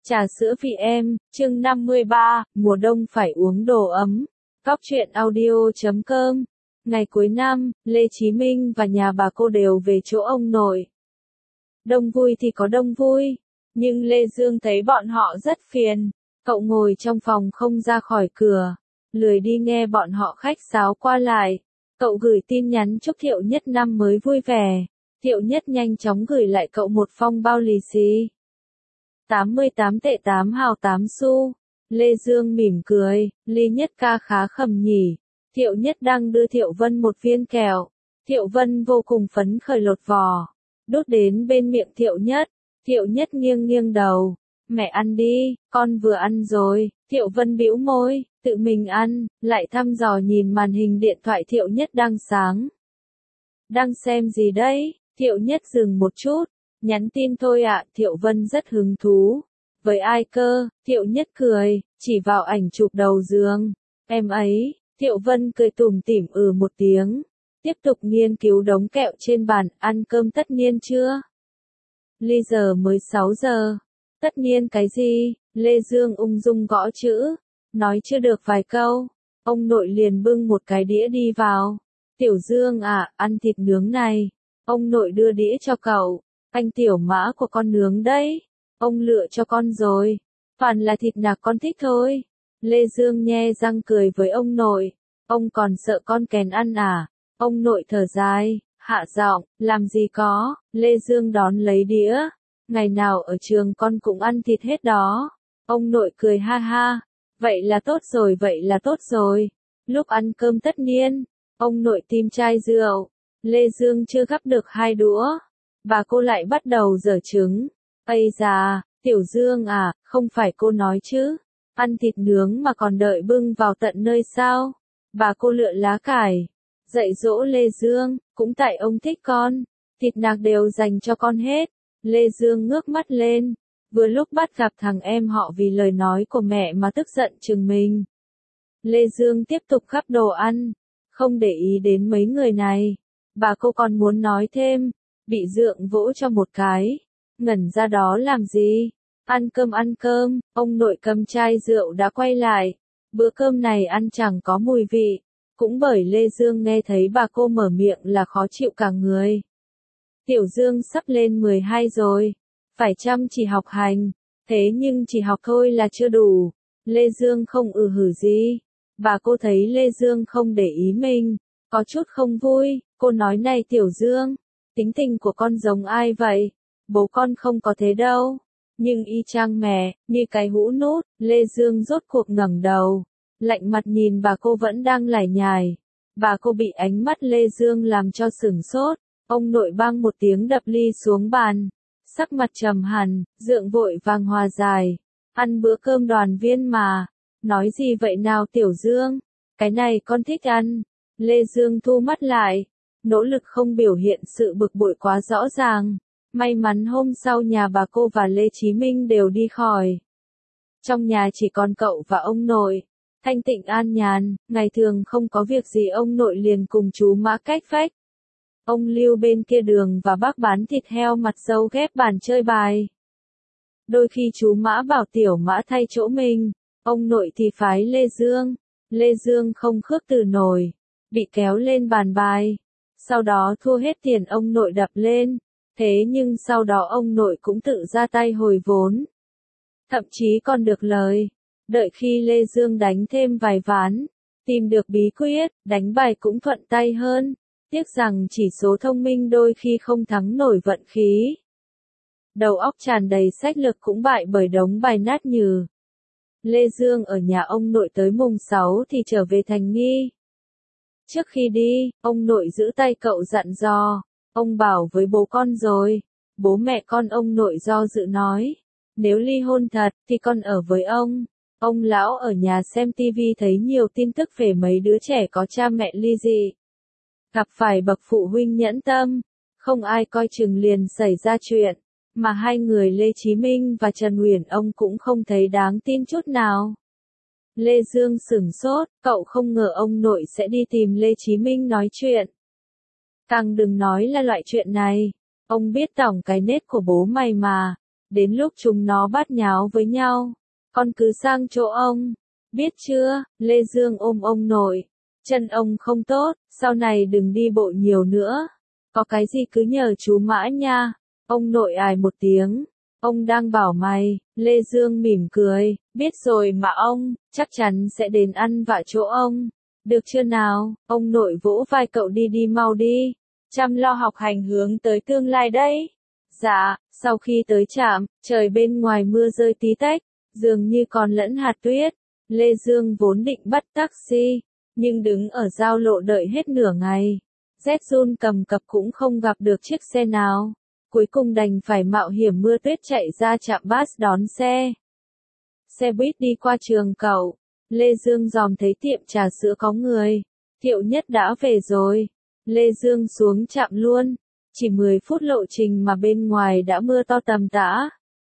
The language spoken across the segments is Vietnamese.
Trà sữa vị em, chương 53, mùa đông phải uống đồ ấm. Góc truyện audio.com. Ngày cuối năm, Lê Chí Minh và nhà bà cô đều về chỗ ông nội. Đông vui thì có đông vui, nhưng Lê Dương thấy bọn họ rất phiền. Cậu ngồi trong phòng không ra khỏi cửa, lười đi nghe bọn họ khách sáo qua lại. Cậu gửi tin nhắn chúc Thiệu Nhất năm mới vui vẻ. Thiệu Nhất nhanh chóng gửi lại cậu một phong bao lì xì. 88 tệ 8 hào 8 xu. Lê Dương mỉm cười, Ly Nhất ca khá khẩm nhỉ. Thiệu Nhất đang đưa Thiệu Vân một viên kẹo. Thiệu Vân vô cùng phấn khởi lột vỏ, đút đến bên miệng Thiệu Nhất. Thiệu Nhất nghiêng nghiêng đầu. Mẹ ăn đi, con vừa ăn rồi. Thiệu Vân bĩu môi, tự mình ăn, lại thăm dò nhìn màn hình điện thoại Thiệu Nhất đang sáng. Đang xem gì đấy? Thiệu Nhất dừng một chút. Nhắn tin thôi ạ, Thiệu Vân rất hứng thú. Với ai cơ? Thiệu Nhất cười, chỉ vào ảnh chụp đầu giường. Em ấy. Thiệu Vân cười tủm tỉm một tiếng. Tiếp tục nghiên cứu đống kẹo trên bàn, ăn cơm tất niên chưa? Ly giờ mới 6 giờ. Tất niên cái gì? Lê Dương ung dung gõ chữ. Nói chưa được vài câu, ông nội liền bưng một cái đĩa đi vào. Tiểu Dương à, ăn thịt nướng này. Ông nội đưa đĩa cho cậu. Anh tiểu mã của con nướng đấy. Ông lựa cho con rồi. Toàn là thịt nạc con thích thôi. Lê Dương nhe răng cười với ông nội. Ông còn sợ con kén ăn à? Ông nội thở dài, hạ giọng, làm gì có. Lê Dương đón lấy đĩa. Ngày nào ở trường con cũng ăn thịt hết đó. Ông nội cười ha ha. Vậy là tốt rồi, vậy là tốt rồi. Lúc ăn cơm tất niên, ông nội tìm chai rượu. Lê Dương chưa gắp được 2 đũa. Bà cô lại bắt đầu giở trứng. Ây da, Tiểu Dương à, không phải cô nói chứ. Ăn thịt nướng mà còn đợi bưng vào tận nơi sao? Bà cô lựa lá cải. Dạy dỗ Lê Dương, cũng tại ông thích con. Thịt nạc đều dành cho con hết. Lê Dương ngước mắt lên. Vừa lúc bắt gặp thằng em họ vì lời nói của mẹ mà tức giận chừng mình. Lê Dương tiếp tục gắp đồ ăn. Không để ý đến mấy người này. Bà cô còn muốn nói thêm. Bị dượng vỗ cho một cái. Ngẩn ra đó làm gì? Ăn cơm, ông nội cầm chai rượu đã quay lại. Bữa cơm này ăn chẳng có mùi vị. Cũng bởi Lê Dương nghe thấy bà cô mở miệng là khó chịu cả người. Tiểu Dương sắp lên 12 rồi. Phải chăm chỉ học hành. Thế nhưng chỉ học thôi là chưa đủ. Lê Dương không hử gì. Bà cô thấy Lê Dương không để ý mình. Có chút không vui. Cô nói này Tiểu Dương. Tính tình của con giống ai vậy? Bố con không có thế đâu. Nhưng y chang mẹ, như cái hũ nút. Lê Dương rốt cuộc ngẩng đầu. Lạnh mặt nhìn bà cô vẫn đang lải nhải. Bà cô bị ánh mắt Lê Dương làm cho sửng sốt. Ông nội bang một tiếng đập ly xuống bàn. Sắc mặt trầm hẳn, dượng vội vàng hòa giải. Ăn bữa cơm đoàn viên mà. Nói gì vậy nào Tiểu Dương? Cái này con thích ăn. Lê Dương thu mắt lại. Nỗ lực không biểu hiện sự bực bội quá rõ ràng. May mắn hôm sau nhà bà cô và Lê Chí Minh đều đi khỏi. Trong nhà chỉ còn cậu và ông nội. Thanh tịnh an nhàn, ngày thường không có việc gì ông nội liền cùng chú Mã cách vách. Ông Lưu bên kia đường và bác bán thịt heo mặt dâu ghép bàn chơi bài. Đôi khi chú Mã bảo Tiểu Mã thay chỗ mình, ông nội thì phái Lê Dương. Lê Dương không khước từ nổi, bị kéo lên bàn bài. Sau đó thua hết tiền ông nội đập lên. Thế nhưng sau đó ông nội cũng tự ra tay hồi vốn. Thậm chí còn được lời. Đợi khi Lê Dương đánh thêm vài ván, tìm được bí quyết, đánh bài cũng thuận tay hơn. Tiếc rằng chỉ số thông minh đôi khi không thắng nổi vận khí. Đầu óc tràn đầy sách lược cũng bại bởi đống bài nát nhừ. Lê Dương ở nhà ông nội tới mùng 6 thì trở về Thành Nghi. Trước khi đi, ông nội giữ tay cậu dặn dò. Ông bảo với bố con rồi. Bố mẹ con ông nội do dự nói. Nếu ly hôn thật, thì con ở với ông. Ông lão ở nhà xem tivi thấy nhiều tin tức về mấy đứa trẻ có cha mẹ ly dị. Gặp phải bậc phụ huynh nhẫn tâm. Không ai coi chừng liền xảy ra chuyện. Mà hai người Lê Chí Minh và Trần Uyển ông cũng không thấy đáng tin chút nào. Lê Dương sửng sốt, cậu không ngờ ông nội sẽ đi tìm Lê Chí Minh nói chuyện. Càng đừng nói là loại chuyện này. Ông biết tổng cái nết của bố mày mà. Đến lúc chúng nó bát nháo với nhau, con cứ sang chỗ ông. Biết chưa? Lê Dương ôm ông nội. Chân ông không tốt, sau này đừng đi bộ nhiều nữa. Có cái gì cứ nhờ chú Mã nha. Ông nội ải một tiếng. Ông đang bảo mày. Lê Dương mỉm cười. Biết rồi mà ông, chắc chắn sẽ đến ăn vạ chỗ ông. Được chưa nào? Ông nội vỗ vai cậu, đi mau đi. Chăm lo học hành hướng tới tương lai đấy. Dạ, sau khi tới trạm, trời bên ngoài mưa rơi tí tách, dường như còn lẫn hạt tuyết. Lê Dương vốn định bắt taxi, nhưng đứng ở giao lộ đợi hết nửa ngày. Rét run cầm cập cũng không gặp được chiếc xe nào. Cuối cùng đành phải mạo hiểm mưa tuyết chạy ra trạm bus đón xe. Xe buýt đi qua trường cậu. Lê Dương dòm thấy tiệm trà sữa có người. Thiệu Nhất đã về rồi. Lê Dương xuống trạm luôn. Chỉ 10 phút lộ trình mà bên ngoài đã mưa to tầm tã.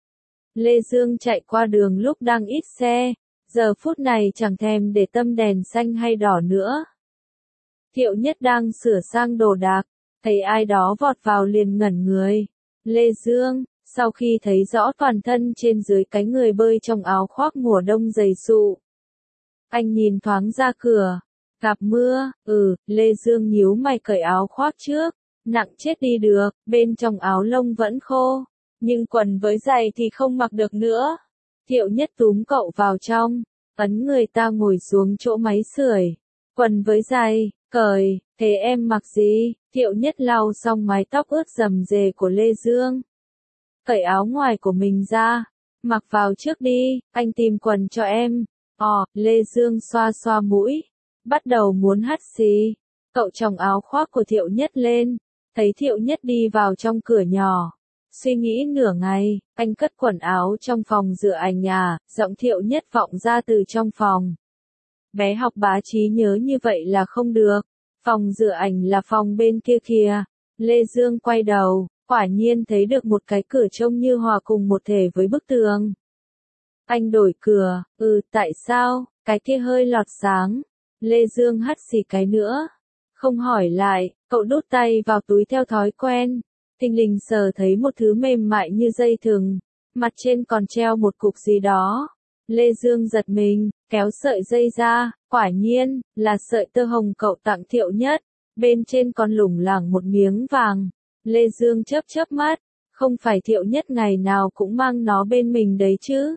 Lê Dương chạy qua đường lúc đang ít xe. Giờ phút này chẳng thèm để tâm đèn xanh hay đỏ nữa. Thiệu Nhất đang sửa sang đồ đạc. Thấy ai đó vọt vào liền ngẩn người. Lê Dương, sau khi thấy rõ toàn thân trên dưới cái người bơi trong áo khoác mùa đông dày sụ. Anh nhìn thoáng ra cửa. Gặp mưa, Lê Dương nhíu mày cởi áo khoác trước. Nặng chết đi được, bên trong áo lông vẫn khô. Nhưng quần với giày thì không mặc được nữa. Thiệu Nhất túm cậu vào trong, ấn người ta ngồi xuống chỗ máy sưởi. Quần với giày, cởi, thế em mặc gì? Thiệu Nhất lau xong mái tóc ướt rầm rề của Lê Dương. Cởi áo ngoài của mình ra, mặc vào trước đi, anh tìm quần cho em. Lê Dương xoa xoa mũi, bắt đầu muốn hắt xì. Cậu chồng áo khoác của Thiệu Nhất lên, thấy Thiệu Nhất đi vào trong cửa nhỏ. Suy nghĩ nửa ngày, anh cất quần áo trong phòng rửa ảnh giọng Thiệu Nhất vọng ra từ trong phòng. Bé học bá trí nhớ như vậy là không được. Phòng rửa ảnh là phòng bên kia kìa. Lê Dương quay đầu, quả nhiên thấy được một cái cửa trông như hòa cùng một thể với bức tường. Anh đổi cửa, tại sao, cái kia hơi lọt sáng. Lê Dương hắt xì cái nữa. Không hỏi lại, cậu đút tay vào túi theo thói quen. Thình lình sờ thấy một thứ mềm mại như dây thừng. Mặt trên còn treo một cục gì đó. Lê Dương giật mình, kéo sợi dây ra, quả nhiên, là sợi tơ hồng cậu tặng Thiệu Nhất. Bên trên còn lủng lẳng một miếng vàng. Lê Dương chớp mắt, không phải Thiệu Nhất ngày nào cũng mang nó bên mình đấy chứ.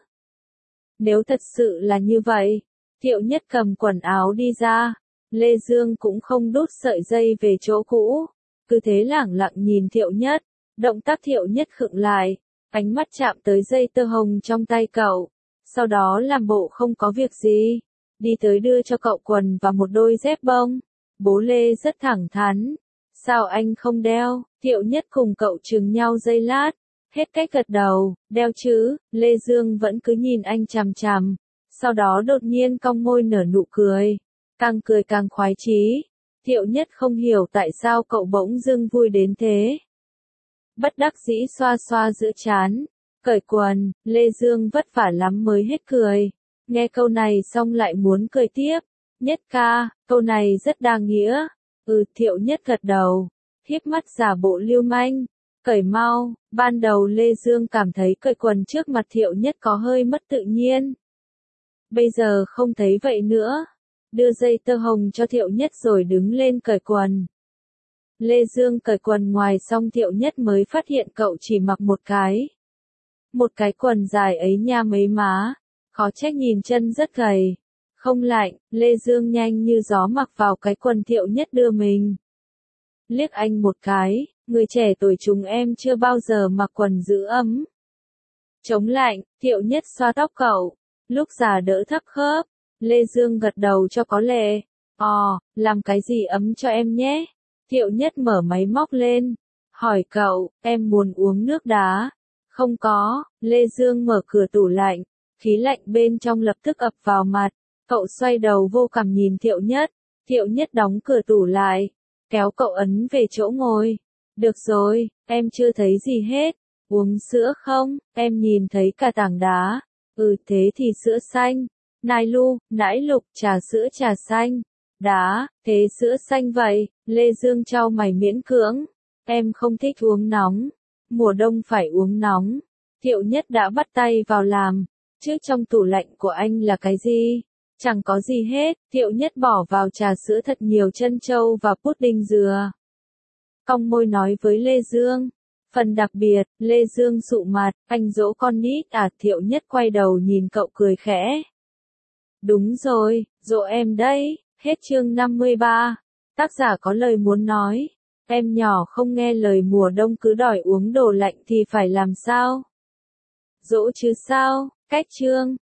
Nếu thật sự là như vậy, Thiệu Nhất cầm quần áo đi ra. Lê Dương cũng không đút sợi dây về chỗ cũ. Cứ thế lẳng lặng nhìn Thiệu Nhất. Động tác Thiệu Nhất khựng lại. Ánh mắt chạm tới dây tơ hồng trong tay cậu. Sau đó làm bộ không có việc gì. Đi tới đưa cho cậu quần và một đôi dép bông. Bố Lê rất thẳng thắn. Sao anh không đeo? Thiệu Nhất cùng cậu chừng nhau giây lát. Hết cách gật đầu, đeo chứ. Lê Dương vẫn cứ nhìn anh chằm chằm. Sau đó đột nhiên cong môi nở nụ cười. Càng cười càng khoái chí. Thiệu Nhất không hiểu tại sao cậu bỗng dưng vui đến thế. Bất đắc dĩ xoa xoa giữa trán. Cởi quần, Lê Dương vất vả lắm mới hết cười. Nghe câu này xong lại muốn cười tiếp. Nhất ca, câu này rất đa nghĩa. Thiệu Nhất gật đầu. Hiếp mắt giả bộ lưu manh. Cởi mau. Ban đầu Lê Dương cảm thấy cởi quần trước mặt Thiệu Nhất có hơi mất tự nhiên. Bây giờ không thấy vậy nữa. Đưa dây tơ hồng cho Thiệu Nhất rồi đứng lên cởi quần. Lê Dương cởi quần ngoài xong Thiệu Nhất mới phát hiện cậu chỉ mặc một cái. Một cái quần dài ấy nha mấy má. Khó trách nhìn chân rất gầy. Không lạnh, Lê Dương nhanh như gió mặc vào cái quần Thiệu Nhất đưa mình. Liếc anh một cái, người trẻ tuổi chúng em chưa bao giờ mặc quần giữ ấm. Chống lạnh, Thiệu Nhất xoa tóc cậu. Lúc già đỡ thấp khớp. Lê Dương gật đầu cho có lệ. Làm cái gì ấm cho em nhé. Thiệu Nhất mở máy móc lên. Hỏi cậu, em muốn uống nước đá. Không có. Lê Dương mở cửa tủ lạnh. Khí lạnh bên trong lập tức ập vào mặt. Cậu xoay đầu vô cảm nhìn Thiệu Nhất. Thiệu Nhất đóng cửa tủ lại. Kéo cậu ấn về chỗ ngồi. Được rồi, em chưa thấy gì hết. Uống sữa không? Em nhìn thấy cả tảng đá. Thế thì sữa xanh. Nãi lục, trà sữa trà xanh. Đá, thế sữa xanh vậy. Lê Dương chau mày miễn cưỡng. Em không thích uống nóng. Mùa đông phải uống nóng. Thiệu Nhất đã bắt tay vào làm. Chứ trong tủ lạnh của anh là cái gì? Chẳng có gì hết. Thiệu Nhất bỏ vào trà sữa thật nhiều trân châu và pudding dừa. Cong môi nói với Lê Dương. Phần đặc biệt, Lê Dương sụ mặt, anh dỗ con nít à? Thiệu Nhất quay đầu nhìn cậu cười khẽ. Đúng rồi, dỗ em đấy. Hết chương 53. Tác giả có lời muốn nói. Em nhỏ không nghe lời mùa đông cứ đòi uống đồ lạnh thì phải làm sao? Dỗ chứ sao? Cách chương